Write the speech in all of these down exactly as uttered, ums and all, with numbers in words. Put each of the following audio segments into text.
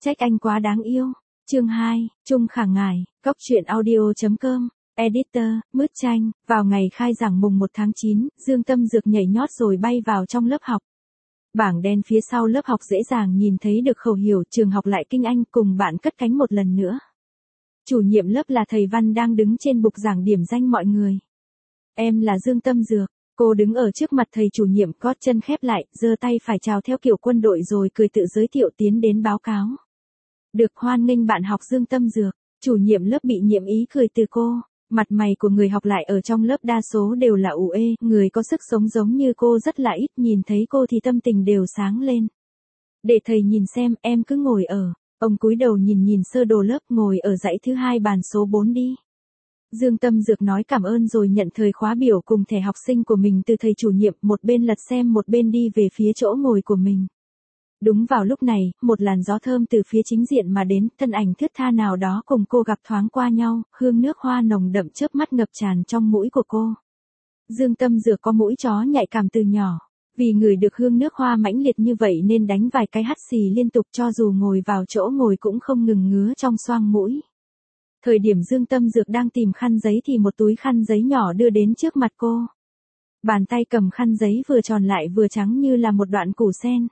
Trách anh quá đáng yêu. Chương hai, Trung Khả Ngải, Cóc truyện audio.com, Editor, Mứt Tranh. Vào ngày khai giảng mùng một tháng chín, Dương Tâm Dược nhảy nhót rồi bay vào trong lớp học. Bảng đen phía sau lớp học dễ dàng nhìn thấy được khẩu hiệu trường học lại kinh anh cùng bạn cất cánh một lần nữa. Chủ nhiệm lớp là thầy Văn đang đứng trên bục giảng điểm danh mọi người. Em là Dương Tâm Dược. Cô đứng ở trước mặt thầy chủ nhiệm, gót chân khép lại, giơ tay phải chào theo kiểu quân đội rồi cười tự giới thiệu tiến đến báo cáo. Được hoan nghênh bạn học Dương Tâm Dược. Chủ nhiệm lớp bị nhiệm ý cười từ cô. Mặt mày của người học lại ở trong lớp đa số đều là ủ ê, người có sức sống giống như cô rất là ít, nhìn thấy cô thì tâm tình đều sáng lên. Để thầy nhìn xem, em cứ ngồi ở. Ông cúi đầu nhìn nhìn sơ đồ lớp, ngồi ở dãy thứ hai bàn số bốn đi. Dương Tâm Dược nói cảm ơn rồi nhận thời khóa biểu cùng thẻ học sinh của mình từ thầy chủ nhiệm, một bên lật xem một bên đi về phía chỗ ngồi của mình. Đúng vào lúc này, một làn gió thơm từ phía chính diện mà đến, thân ảnh thướt tha nào đó cùng cô gặp thoáng qua nhau, hương nước hoa nồng đậm chớp mắt ngập tràn trong mũi của cô. Dương Tâm Dược có mũi chó nhạy cảm từ nhỏ, vì ngửi được hương nước hoa mãnh liệt như vậy nên đánh vài cái hắt xì liên tục, cho dù ngồi vào chỗ ngồi cũng không ngừng ngứa trong xoang mũi. Thời điểm Dương Tâm Dược đang tìm khăn giấy thì một túi khăn giấy nhỏ đưa đến trước mặt cô. Bàn tay cầm khăn giấy vừa tròn lại vừa trắng như là một đoạn củ sen.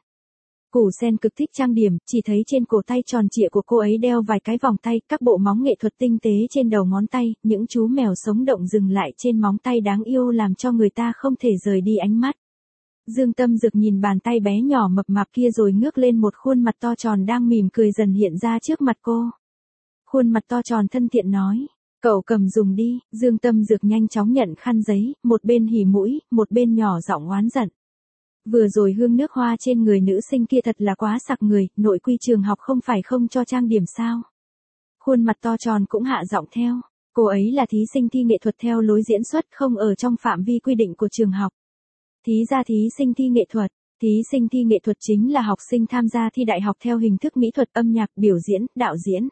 Củ sen cực thích trang điểm, chỉ thấy trên cổ tay tròn trịa của cô ấy đeo vài cái vòng tay, các bộ móng nghệ thuật tinh tế trên đầu ngón tay, những chú mèo sống động dừng lại trên móng tay đáng yêu làm cho người ta không thể rời đi ánh mắt. Dương Tâm Dược nhìn bàn tay bé nhỏ mập mạp kia rồi ngước lên một khuôn mặt to tròn đang mỉm cười dần hiện ra trước mặt cô. Khuôn mặt to tròn thân thiện nói, cậu cầm dùng đi. Dương Tâm Dược nhanh chóng nhận khăn giấy, một bên hỉ mũi, một bên nhỏ giọng oán giận. Vừa rồi hương nước hoa trên người nữ sinh kia thật là quá sặc người, nội quy trường học không phải không cho trang điểm sao? Khuôn mặt to tròn cũng hạ giọng theo, cô ấy là thí sinh thi nghệ thuật theo lối diễn xuất không ở trong phạm vi quy định của trường học. Thí ra thí sinh thi nghệ thuật, thí sinh thi nghệ thuật chính là học sinh tham gia thi đại học theo hình thức mỹ thuật, âm nhạc, biểu diễn, đạo diễn.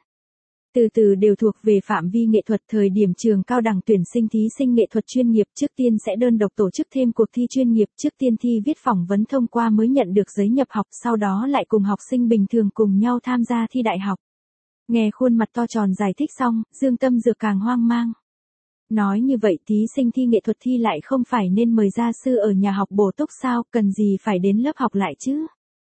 Từ từ đều thuộc về phạm vi nghệ thuật. Thời điểm trường cao đẳng tuyển sinh thí sinh nghệ thuật chuyên nghiệp trước tiên sẽ đơn độc tổ chức thêm cuộc thi chuyên nghiệp, trước tiên thi viết phỏng vấn thông qua mới nhận được giấy nhập học, sau đó lại cùng học sinh bình thường cùng nhau tham gia thi đại học. Nghe khuôn mặt to tròn giải thích xong, Dương Tâm Dược càng hoang mang. Nói như vậy thí sinh thi nghệ thuật thi lại không phải nên mời gia sư ở nhà học bổ túc sao, cần gì phải đến lớp học lại chứ?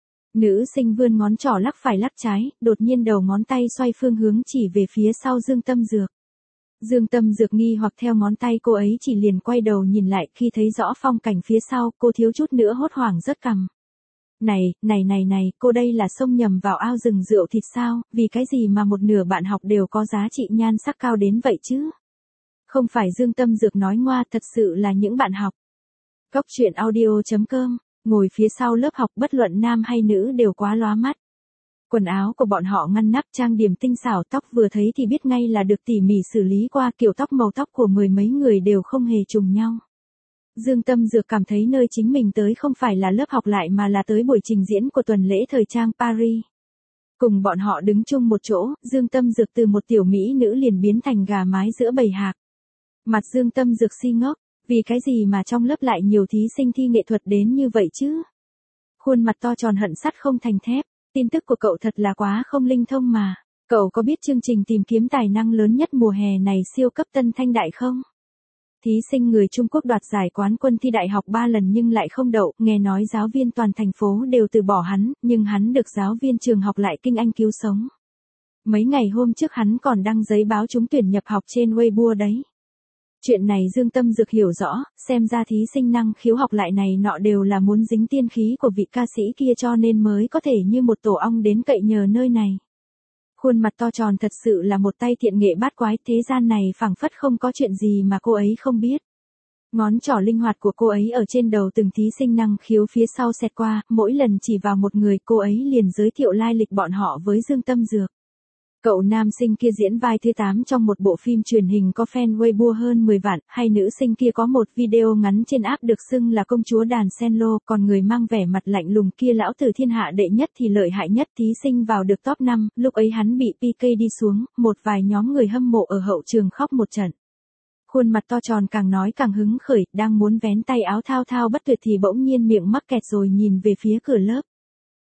Nữ sinh vươn ngón trỏ lắc phải lắc trái, đột nhiên đầu ngón tay xoay phương hướng chỉ về phía sau Dương Tâm Dược. Dương Tâm Dược nghi hoặc theo ngón tay cô ấy chỉ liền quay đầu nhìn lại, khi thấy rõ phong cảnh phía sau, cô thiếu chút nữa hốt hoảng rớt cằm. Này, này này này, cô đây là xông nhầm vào ao rừng rượu thịt sao, vì cái gì mà một nửa bạn học đều có giá trị nhan sắc cao đến vậy chứ? Không phải Dương Tâm Dược nói ngoa, thật sự là những bạn học. Cóc truyện audio.com. Ngồi phía sau lớp học bất luận nam hay nữ đều quá lóa mắt. Quần áo của bọn họ ngăn nắp, trang điểm tinh xảo, tóc vừa thấy thì biết ngay là được tỉ mỉ xử lý qua, kiểu tóc màu tóc của mười mấy người đều không hề trùng nhau. Dương Tâm Dược cảm thấy nơi chính mình tới không phải là lớp học lại mà là tới buổi trình diễn của tuần lễ thời trang Paris. Cùng bọn họ đứng chung một chỗ, Dương Tâm Dược từ một tiểu mỹ nữ liền biến thành gà mái giữa bầy hạc. Mặt Dương Tâm Dược si ngốc. Vì cái gì mà trong lớp lại nhiều thí sinh thi nghệ thuật đến như vậy chứ? Khuôn mặt to tròn hận sắt không thành thép, tin tức của cậu thật là quá không linh thông mà. Cậu có biết chương trình tìm kiếm tài năng lớn nhất mùa hè này siêu cấp Tân Thanh Đại không? Thí sinh người Trung Quốc đoạt giải quán quân thi đại học ba lần nhưng lại không đậu, nghe nói giáo viên toàn thành phố đều từ bỏ hắn, nhưng hắn được giáo viên trường học lại kinh anh cứu sống. Mấy ngày hôm trước hắn còn đăng giấy báo trúng tuyển nhập học trên Weibo đấy. Chuyện này Dương Tâm Dược hiểu rõ, xem ra thí sinh năng khiếu học lại này nọ đều là muốn dính tiên khí của vị ca sĩ kia cho nên mới có thể như một tổ ong đến cậy nhờ nơi này. Khuôn mặt to tròn thật sự là một tay thiện nghệ bát quái, thế gian này phảng phất không có chuyện gì mà cô ấy không biết. Ngón trỏ linh hoạt của cô ấy ở trên đầu từng thí sinh năng khiếu phía sau xẹt qua, mỗi lần chỉ vào một người cô ấy liền giới thiệu lai lịch bọn họ với Dương Tâm Dược. Cậu nam sinh kia diễn vai thứ tám trong một bộ phim truyền hình có fan Weibo hơn mười vạn, hay nữ sinh kia có một video ngắn trên app được xưng là công chúa đàn sen lô, còn người mang vẻ mặt lạnh lùng kia lão tử thiên hạ đệ nhất thì lợi hại nhất, thí sinh vào được top năm, lúc ấy hắn bị pê ca đi xuống, một vài nhóm người hâm mộ ở hậu trường khóc một trận. Khuôn mặt to tròn càng nói càng hứng khởi, đang muốn vén tay áo thao thao bất tuyệt thì bỗng nhiên miệng mắc kẹt rồi nhìn về phía cửa lớp.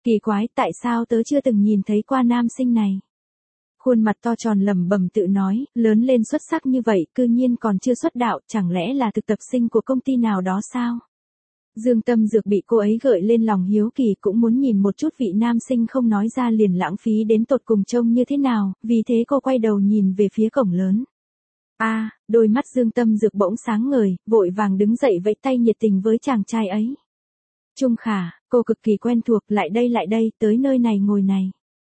Kỳ quái, tại sao tớ chưa từng nhìn thấy qua nam sinh này? Khuôn mặt to tròn lẩm bẩm tự nói, lớn lên xuất sắc như vậy, cư nhiên còn chưa xuất đạo, chẳng lẽ là thực tập sinh của công ty nào đó sao? Dương Tâm Dược bị cô ấy gợi lên lòng hiếu kỳ, cũng muốn nhìn một chút vị nam sinh không nói ra liền lãng phí đến tột cùng trông như thế nào, vì thế cô quay đầu nhìn về phía cổng lớn. A, à, đôi mắt Dương Tâm Dược bỗng sáng ngời, vội vàng đứng dậy vẫy tay nhiệt tình với chàng trai ấy. Trung Khả, cô cực kỳ quen thuộc, lại đây lại đây, tới nơi này ngồi này.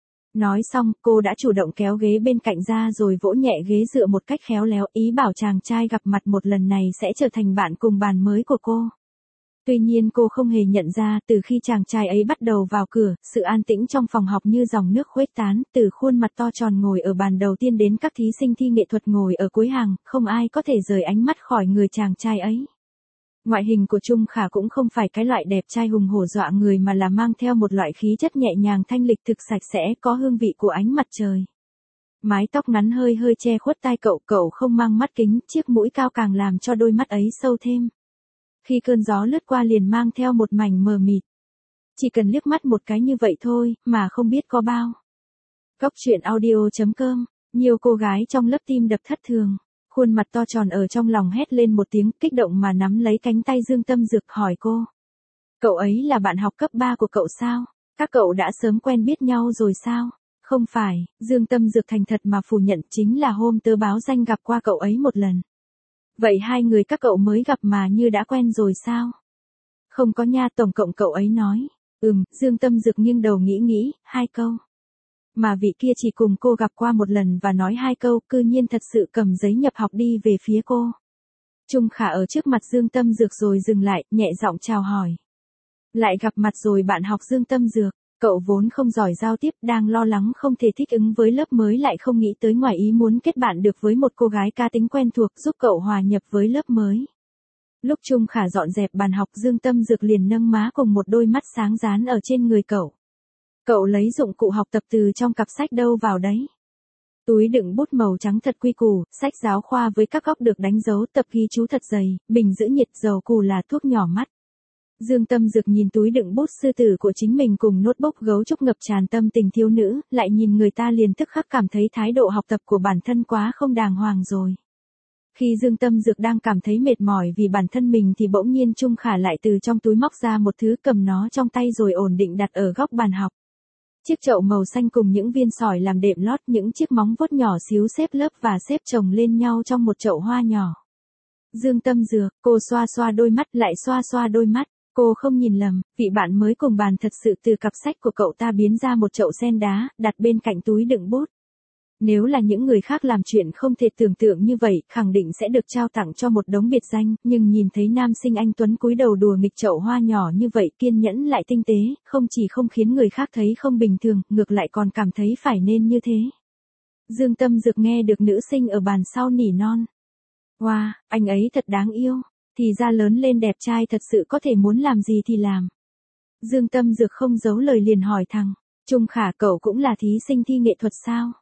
Nói xong, cô đã chủ động kéo ghế bên cạnh ra rồi vỗ nhẹ ghế dựa một cách khéo léo, ý bảo chàng trai gặp mặt một lần này sẽ trở thành bạn cùng bàn mới của cô. Tuy nhiên cô không hề nhận ra, từ khi chàng trai ấy bắt đầu vào cửa, sự an tĩnh trong phòng học như dòng nước khuếch tán, từ khuôn mặt to tròn ngồi ở bàn đầu tiên đến các thí sinh thi nghệ thuật ngồi ở cuối hàng, không ai có thể rời ánh mắt khỏi người chàng trai ấy. Ngoại hình của Trung Khả cũng không phải cái loại đẹp trai hùng hổ dọa người mà là mang theo một loại khí chất nhẹ nhàng thanh lịch thực sạch sẽ, có hương vị của ánh mặt trời. Mái tóc ngắn hơi hơi che khuất tai cậu, cậu không mang mắt kính, chiếc mũi cao càng làm cho đôi mắt ấy sâu thêm. Khi cơn gió lướt qua liền mang theo một mảnh mờ mịt. Chỉ cần liếc mắt một cái như vậy thôi, mà không biết có bao. Góc truyện audio chấm com, nhiều cô gái trong lớp tim đập thất thường. Khuôn mặt to tròn ở trong lòng hét lên một tiếng, kích động mà nắm lấy cánh tay Dương Tâm Dược hỏi cô. Cậu ấy là bạn học cấp ba của cậu sao? Các cậu đã sớm quen biết nhau rồi sao? Không phải, Dương Tâm Dược thành thật mà phủ nhận, chính là hôm tớ báo danh gặp qua cậu ấy một lần. Vậy hai người các cậu mới gặp mà như đã quen rồi sao? Không có nha, tổng cộng cậu ấy nói. Ừm, Dương Tâm Dược nghiêng đầu nghĩ nghĩ, hai câu. Mà vị kia chỉ cùng cô gặp qua một lần và nói hai câu, cư nhiên thật sự cầm giấy nhập học đi về phía cô. Trung Khả ở trước mặt Dương Tâm Dược rồi dừng lại, nhẹ giọng chào hỏi. Lại gặp mặt rồi bạn học Dương Tâm Dược, cậu vốn không giỏi giao tiếp, đang lo lắng không thể thích ứng với lớp mới lại không nghĩ tới ngoài ý muốn kết bạn được với một cô gái cá tính quen thuộc giúp cậu hòa nhập với lớp mới. Lúc Trung Khả dọn dẹp bàn học, Dương Tâm Dược liền nâng má cùng một đôi mắt sáng dán ở trên người cậu. Cậu lấy dụng cụ học tập từ trong cặp sách đâu vào đấy. Túi đựng bút màu trắng thật quy củ, sách giáo khoa với các góc được đánh dấu, tập ghi chú thật dày, bình giữ nhiệt, dầu cù là thuốc nhỏ mắt. Dương Tâm Dược nhìn túi đựng bút sư tử của chính mình cùng notebook gấu trúc ngập tràn tâm tình thiếu nữ, lại nhìn người ta liền tức khắc cảm thấy thái độ học tập của bản thân quá không đàng hoàng rồi. Khi Dương Tâm Dược đang cảm thấy mệt mỏi vì bản thân mình thì bỗng nhiên Trung Khả lại từ trong túi móc ra một thứ, cầm nó trong tay rồi ổn định đặt ở góc bàn học. Chiếc chậu màu xanh cùng những viên sỏi làm đệm lót, những chiếc móng vuốt nhỏ xíu xếp lớp và xếp chồng lên nhau trong một chậu hoa nhỏ. Dương Tâm Dược, cô xoa xoa đôi mắt lại xoa xoa đôi mắt, cô không nhìn lầm, vị bạn mới cùng bàn thật sự từ cặp sách của cậu ta biến ra một chậu sen đá, đặt bên cạnh túi đựng bút. Nếu là những người khác làm chuyện không thể tưởng tượng như vậy, khẳng định sẽ được trao tặng cho một đống biệt danh, nhưng nhìn thấy nam sinh anh tuấn cúi đầu đùa nghịch chậu hoa nhỏ như vậy, kiên nhẫn lại tinh tế, không chỉ không khiến người khác thấy không bình thường, ngược lại còn cảm thấy phải nên như thế. Dương Tâm Dược nghe được nữ sinh ở bàn sau nỉ non. Wow, anh ấy thật đáng yêu, thì ra lớn lên đẹp trai thật sự có thể muốn làm gì thì làm. Dương Tâm Dược không giấu lời liền hỏi thằng, Trung Khả, cậu cũng là thí sinh thi nghệ thuật sao?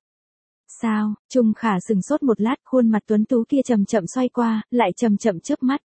Sao? Trung Khả sừng sốt một lát, khuôn mặt tuấn tú kia chậm chậm xoay qua, lại chậm chậm chớp mắt.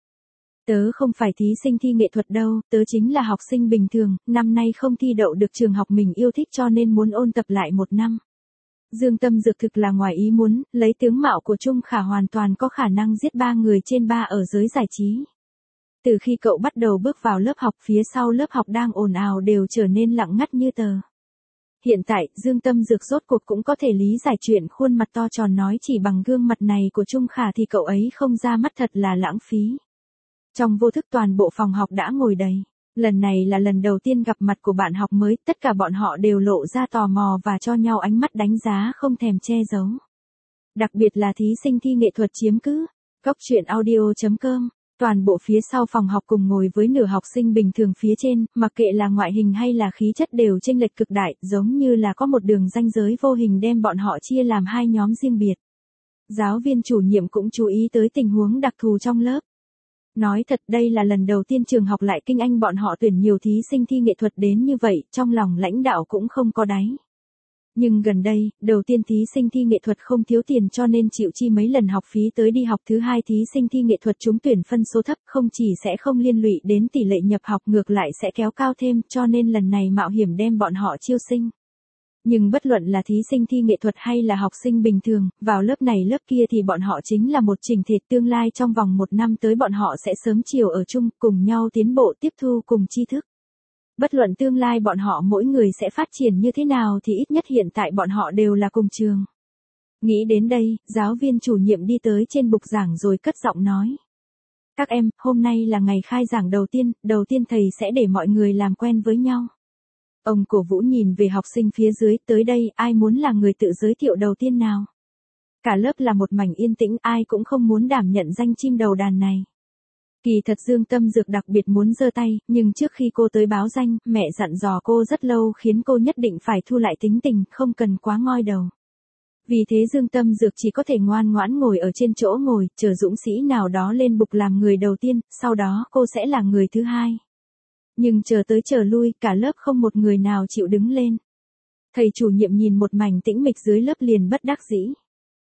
Tớ không phải thí sinh thi nghệ thuật đâu, tớ chính là học sinh bình thường, năm nay không thi đậu được trường học mình yêu thích cho nên muốn ôn tập lại một năm. Dương Tâm Dược thực là ngoài ý muốn, lấy tướng mạo của Trung Khả hoàn toàn có khả năng giết ba người trên ba ở giới giải trí. Từ khi cậu bắt đầu bước vào lớp học, phía sau lớp học đang ồn ào đều trở nên lặng ngắt như tờ. Hiện tại, Dương Tâm Dược rốt cuộc cũng có thể lý giải chuyện khuôn mặt to tròn nói chỉ bằng gương mặt này của Trung Khả thì cậu ấy không ra mắt thật là lãng phí. Trong vô thức toàn bộ phòng học đã ngồi đầy. Lần này là lần đầu tiên gặp mặt của bạn học mới, tất cả bọn họ đều lộ ra tò mò và cho nhau ánh mắt đánh giá không thèm che giấu. Đặc biệt là thí sinh thi nghệ thuật chiếm cứ. Góc truyện audio chấm com. Toàn bộ phía sau phòng học cùng ngồi với nửa học sinh bình thường phía trên, mặc kệ là ngoại hình hay là khí chất đều chênh lệch cực đại, giống như là có một đường ranh giới vô hình đem bọn họ chia làm hai nhóm riêng biệt. Giáo viên chủ nhiệm cũng chú ý tới tình huống đặc thù trong lớp. Nói thật, đây là lần đầu tiên trường học lại kinh anh bọn họ tuyển nhiều thí sinh thi nghệ thuật đến như vậy, trong lòng lãnh đạo cũng không có đáy. Nhưng gần đây, đầu tiên thí sinh thi nghệ thuật không thiếu tiền cho nên chịu chi mấy lần học phí tới đi học. Thứ hai thí sinh thi nghệ thuật trúng tuyển phân số thấp không chỉ sẽ không liên lụy đến tỷ lệ nhập học ngược lại sẽ kéo cao thêm cho nên lần này mạo hiểm đem bọn họ chiêu sinh. Nhưng bất luận là thí sinh thi nghệ thuật hay là học sinh bình thường, vào lớp này lớp kia thì bọn họ chính là một chỉnh thể tương lai trong vòng một năm tới bọn họ sẽ sớm chiều ở chung cùng nhau tiến bộ tiếp thu cùng tri thức. Bất luận tương lai bọn họ mỗi người sẽ phát triển như thế nào thì ít nhất hiện tại bọn họ đều là cùng trường. Nghĩ đến đây, giáo viên chủ nhiệm đi tới trên bục giảng rồi cất giọng nói. Các em, hôm nay là ngày khai giảng đầu tiên, đầu tiên thầy sẽ để mọi người làm quen với nhau. Ông cổ vũ nhìn về học sinh phía dưới, tới đây, ai muốn là người tự giới thiệu đầu tiên nào? Cả lớp là một mảnh yên tĩnh, ai cũng không muốn đảm nhận danh chim đầu đàn này. Kỳ thật Dương Tâm Dược đặc biệt muốn giơ tay, nhưng trước khi cô tới báo danh, mẹ dặn dò cô rất lâu khiến cô nhất định phải thu lại tính tình, không cần quá ngoi đầu. Vì thế Dương Tâm Dược chỉ có thể ngoan ngoãn ngồi ở trên chỗ ngồi, chờ dũng sĩ nào đó lên bục làm người đầu tiên, sau đó cô sẽ là người thứ hai. Nhưng chờ tới chờ lui, cả lớp không một người nào chịu đứng lên. Thầy chủ nhiệm nhìn một mảnh tĩnh mịch dưới lớp liền bất đắc dĩ.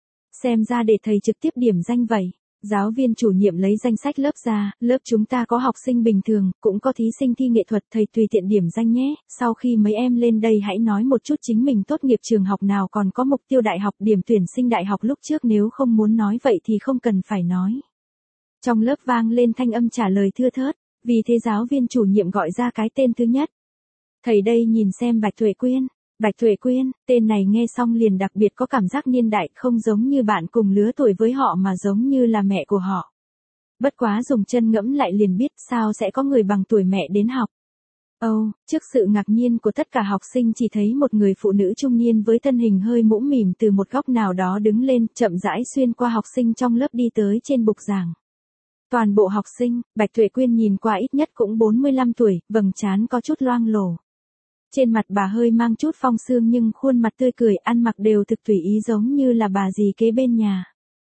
Xem ra để thầy trực tiếp điểm danh vậy. Giáo viên chủ nhiệm lấy danh sách lớp ra, lớp chúng ta có học sinh bình thường, cũng có thí sinh thi nghệ thuật, thầy tùy tiện điểm danh nhé. Sau khi mấy em lên đây hãy nói một chút chính mình tốt nghiệp trường học nào còn có mục tiêu đại học, điểm tuyển sinh đại học lúc trước, nếu không muốn nói vậy thì không cần phải nói. Trong lớp vang lên thanh âm trả lời thưa thớt, vì thế giáo viên chủ nhiệm gọi ra cái tên thứ nhất. Thầy đây nhìn xem Bạch Tuệ Quyên. Bạch Tuệ Quyên, tên này nghe xong liền đặc biệt có cảm giác niên đại, không giống như bạn cùng lứa tuổi với họ mà giống như là mẹ của họ. Bất quá dùng chân ngẫm lại liền biết sao sẽ có người bằng tuổi mẹ đến học. Âu, oh, trước sự ngạc nhiên của tất cả học sinh chỉ thấy một người phụ nữ trung niên với thân hình hơi mũm mỉm từ một góc nào đó đứng lên, chậm rãi xuyên qua học sinh trong lớp đi tới trên bục giảng. Toàn bộ học sinh, Bạch Tuệ Quyên nhìn qua ít nhất cũng bốn mươi lăm tuổi, vầng trán có chút loang lổ. Trên mặt bà hơi mang chút phong sương nhưng khuôn mặt tươi cười, ăn mặc đều thực tùy ý giống như là bà dì kế bên nhà.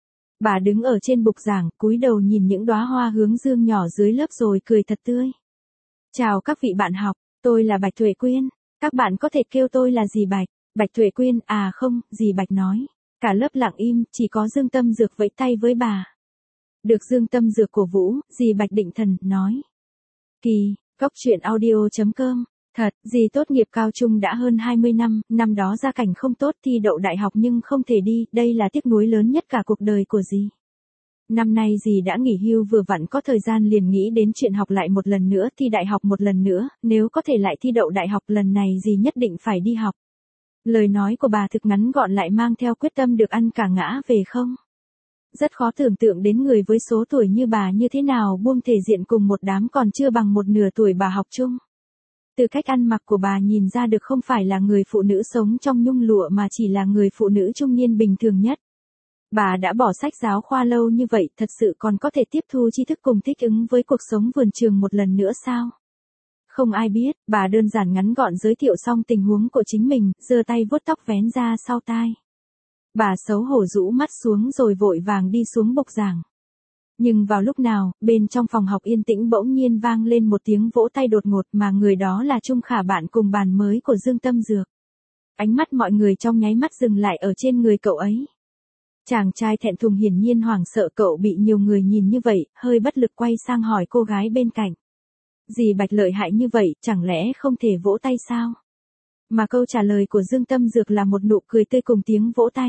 Bà đứng ở trên bục giảng, cúi đầu nhìn những đóa hoa hướng dương nhỏ dưới lớp rồi cười thật tươi. Chào các vị bạn học, tôi là Bạch Tuệ Quyên, các bạn có thể kêu tôi là dì Bạch. Bạch Tuệ Quyên, à không, dì Bạch nói. Cả lớp lặng im, chỉ có Dương Tâm Dược vẫy tay với bà. Được Dương Tâm Dược cổ vũ, dì Bạch định thần, nói. Kỳ, Cóc Truyện Audio chấm com. Thật, dì tốt nghiệp cao trung đã hơn hai mươi năm, năm đó gia cảnh không tốt thi đậu đại học nhưng không thể đi, đây là tiếc nuối lớn nhất cả cuộc đời của dì. Năm nay dì đã nghỉ hưu vừa vặn có thời gian liền nghĩ đến chuyện học lại một lần nữa, thi đại học một lần nữa, nếu có thể lại thi đậu đại học lần này dì nhất định phải đi học. Lời nói của bà thực ngắn gọn lại mang theo quyết tâm được ăn cả ngã về không. Rất khó tưởng tượng đến người với số tuổi như bà như thế nào buông thể diện cùng một đám còn chưa bằng một nửa tuổi bà học chung. Từ cách ăn mặc của bà nhìn ra được không phải là người phụ nữ sống trong nhung lụa mà chỉ là người phụ nữ trung niên bình thường nhất. Bà đã bỏ sách giáo khoa lâu như vậy, thật sự còn có thể tiếp thu tri thức cùng thích ứng với cuộc sống vườn trường một lần nữa sao? Không ai biết, bà đơn giản ngắn gọn giới thiệu xong tình huống của chính mình, giơ tay vuốt tóc vén ra sau tai. Bà xấu hổ rũ mắt xuống rồi vội vàng đi xuống bục giảng. Nhưng vào lúc nào, bên trong phòng học yên tĩnh bỗng nhiên vang lên một tiếng vỗ tay đột ngột mà người đó là Trung Khả, bạn cùng bàn mới của Dương Tâm Dược. Ánh mắt mọi người trong nháy mắt dừng lại ở trên người cậu ấy. Chàng trai thẹn thùng hiển nhiên hoảng sợ cậu bị nhiều người nhìn như vậy, hơi bất lực quay sang hỏi cô gái bên cạnh. Dì Bạch lợi hại như vậy, chẳng lẽ không thể vỗ tay sao? Mà câu trả lời của Dương Tâm Dược là một nụ cười tươi cùng tiếng vỗ tay.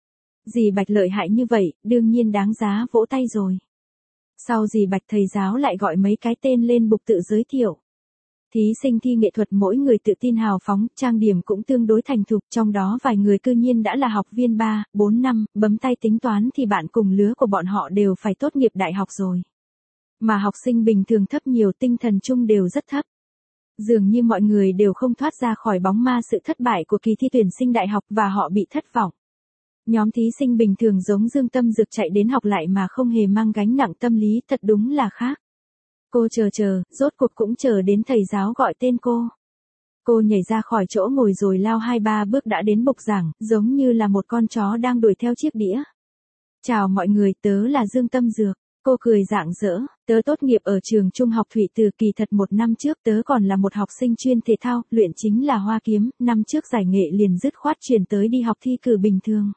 Dì Bạch lợi hại như vậy, đương nhiên đáng giá vỗ tay rồi. Sau dì Bạch thầy giáo lại gọi mấy cái tên lên bục tự giới thiệu. Thí sinh thi nghệ thuật mỗi người tự tin hào phóng, trang điểm cũng tương đối thành thục, trong đó vài người cư nhiên đã là học viên ba, bốn năm, bấm tay tính toán thì bạn cùng lứa của bọn họ đều phải tốt nghiệp đại học rồi. Mà học sinh bình thường thấp nhiều, tinh thần chung đều rất thấp. Dường như mọi người đều không thoát ra khỏi bóng ma sự thất bại của kỳ thi tuyển sinh đại học và họ bị thất vọng. Nhóm thí sinh bình thường giống Dương Tâm Dược chạy đến học lại mà không hề mang gánh nặng tâm lý, thật đúng là khác. Cô chờ chờ, rốt cuộc cũng chờ đến thầy giáo gọi tên cô. Cô nhảy ra khỏi chỗ ngồi rồi lao hai ba bước đã đến bục giảng, giống như là một con chó đang đuổi theo chiếc đĩa. Chào mọi người, tớ là Dương Tâm Dược. Cô cười rạng rỡ, tớ tốt nghiệp ở trường trung học Thụy Từ kỳ thật một năm trước tớ còn là một học sinh chuyên thể thao, luyện chính là hoa kiếm, năm trước giải nghệ liền dứt khoát chuyển tới đi học thi cử bình thường.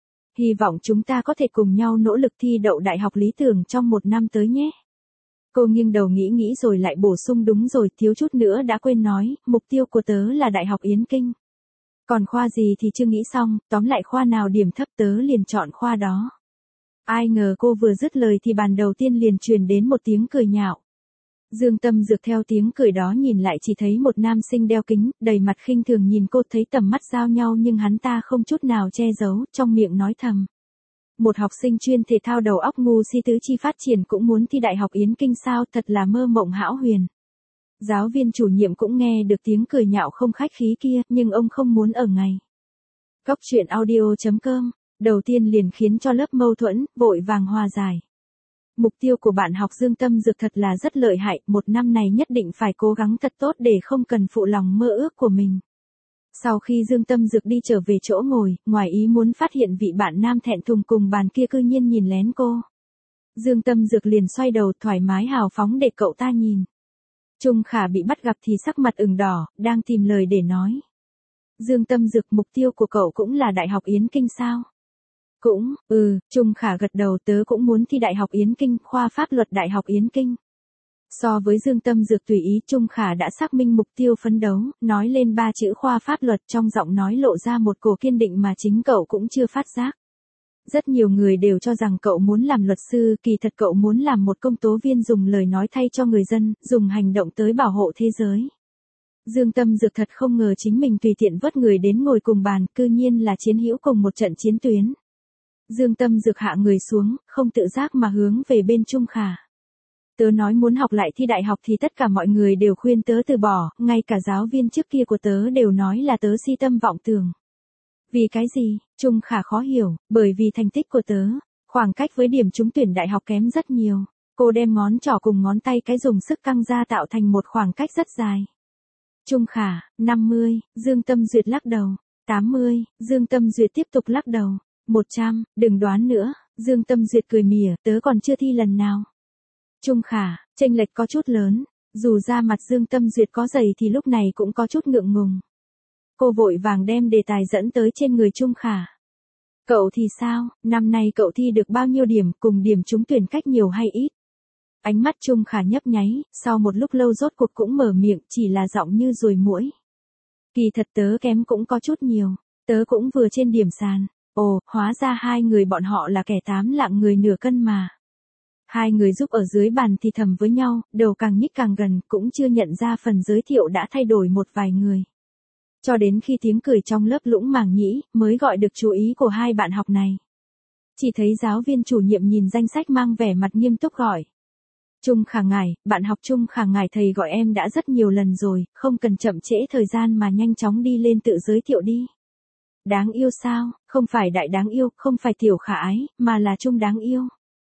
Hy vọng chúng ta có thể cùng nhau nỗ lực thi đậu đại học lý tưởng trong một năm tới nhé. Cô nghiêng đầu nghĩ nghĩ rồi lại bổ sung đúng rồi, thiếu chút nữa đã quên nói, mục tiêu của tớ là Đại học Yến Kinh. Còn khoa gì thì chưa nghĩ xong, tóm lại khoa nào điểm thấp tớ liền chọn khoa đó. Ai ngờ cô vừa dứt lời thì bàn đầu tiên liền truyền đến một tiếng cười nhạo. Dương Tâm Dược theo tiếng cười đó nhìn lại chỉ thấy một nam sinh đeo kính, đầy mặt khinh thường nhìn cô, thấy tầm mắt giao nhau nhưng hắn ta không chút nào che giấu, trong miệng nói thầm. Một học sinh chuyên thể thao đầu óc ngu si tứ chi phát triển cũng muốn thi Đại học Yến Kinh sao, thật là mơ mộng hão huyền. Giáo viên chủ nhiệm cũng nghe được tiếng cười nhạo không khách khí kia, nhưng ông không muốn ở ngày. Góc truyện audio chấm com, đầu tiên liền khiến cho lớp mâu thuẫn, vội vàng hòa giải. Mục tiêu của bạn học Dương Tâm Dược thật là rất lợi hại, một năm này nhất định phải cố gắng thật tốt để không cần phụ lòng mơ ước của mình. Sau khi Dương Tâm Dược đi trở về chỗ ngồi, ngoài ý muốn phát hiện vị bạn nam thẹn thùng cùng bàn kia cư nhiên nhìn lén cô. Dương Tâm Dược liền xoay đầu thoải mái hào phóng để cậu ta nhìn. Trung Khả bị bắt gặp thì sắc mặt ửng đỏ, đang tìm lời để nói. Dương Tâm Dược, mục tiêu của cậu cũng là Đại học Yến Kinh sao? Cũng, ừ, Trung Khả gật đầu, tớ cũng muốn thi Đại học Yến Kinh, khoa pháp luật Đại học Yến Kinh. So với Dương Tâm Dược tùy ý, Trung Khả đã xác minh mục tiêu phấn đấu, nói lên ba chữ khoa pháp luật, trong giọng nói lộ ra một cổ kiên định mà chính cậu cũng chưa phát giác. Rất nhiều người đều cho rằng cậu muốn làm luật sư, kỳ thật cậu muốn làm một công tố viên, dùng lời nói thay cho người dân, dùng hành động tới bảo hộ thế giới. Dương Tâm Dược thật không ngờ chính mình tùy tiện vớt người đến ngồi cùng bàn, cư nhiên là chiến hữu cùng một trận chiến tuyến. Dương Tâm Dược hạ người xuống, không tự giác mà hướng về bên Trung Khả. Tớ nói muốn học lại thi đại học thì tất cả mọi người đều khuyên tớ từ bỏ, ngay cả giáo viên trước kia của tớ đều nói là tớ si tâm vọng tưởng. Vì cái gì? Trung Khả khó hiểu, bởi vì thành tích của tớ, khoảng cách với điểm trúng tuyển đại học kém rất nhiều. Cô đem ngón trỏ cùng ngón tay cái dùng sức căng ra tạo thành một khoảng cách rất dài. Trung Khả, năm mươi, Dương Tâm Duyệt lắc đầu. tám mươi, Dương Tâm Duyệt tiếp tục lắc đầu. một trăm, đừng đoán nữa, Dương Tâm Duyệt cười mỉa, tớ còn chưa thi lần nào. Trung Khả, chênh lệch có chút lớn, dù ra mặt Dương Tâm Duyệt có dày thì lúc này cũng có chút ngượng ngùng. Cô vội vàng đem đề tài dẫn tới trên người Trung Khả. Cậu thì sao, năm nay cậu thi được bao nhiêu điểm, cùng điểm trúng tuyển cách nhiều hay ít? Ánh mắt Trung Khả nhấp nháy, sau một lúc lâu rốt cuộc cũng mở miệng, chỉ là giọng như ruồi muỗi. Kỳ thật tớ kém cũng có chút nhiều, tớ cũng vừa trên điểm sàn. Ồ, hóa ra hai người bọn họ là kẻ tám lạng người nửa cân mà. Hai người giúp ở dưới bàn thì thầm với nhau, đầu càng nhích càng gần, cũng chưa nhận ra phần giới thiệu đã thay đổi một vài người. Cho đến khi tiếng cười trong lớp lũng màng nhĩ, mới gọi được chú ý của hai bạn học này. Chỉ thấy giáo viên chủ nhiệm nhìn danh sách mang vẻ mặt nghiêm túc gọi. Trung Khả ngài, bạn học Trung Khả ngài, thầy gọi em đã rất nhiều lần rồi, không cần chậm trễ thời gian mà nhanh chóng đi lên tự giới thiệu đi. Đáng yêu sao, không phải đại đáng yêu, không phải tiểu khả ái, mà là Trung đáng yêu.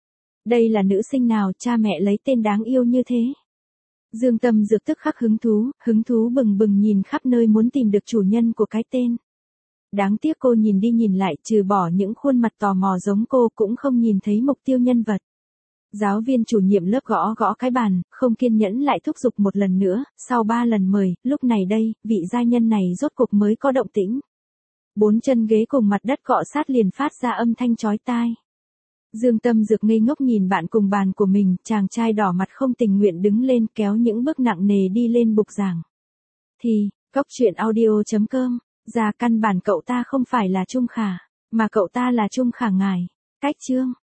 Đây là nữ sinh nào cha mẹ lấy tên đáng yêu như thế? Dương Tâm Dược tức khắc hứng thú, hứng thú bừng bừng nhìn khắp nơi muốn tìm được chủ nhân của cái tên. Đáng tiếc cô nhìn đi nhìn lại, trừ bỏ những khuôn mặt tò mò giống cô cũng không nhìn thấy mục tiêu nhân vật. Giáo viên chủ nhiệm lớp gõ gõ cái bàn, không kiên nhẫn lại thúc giục một lần nữa, sau ba lần mời, lúc này đây, vị gia nhân này rốt cuộc mới có động tĩnh. Bốn chân ghế cùng mặt đất cọ sát liền phát ra âm thanh chói tai. Dương Tâm Dược ngây ngốc nhìn bạn cùng bàn của mình, chàng trai đỏ mặt không tình nguyện đứng lên kéo những bước nặng nề đi lên bục giảng. Thì, góc truyện audio chấm com, ra căn bản cậu ta không phải là Trung Khả, mà cậu ta là Trung Khả ngài. Cách chương.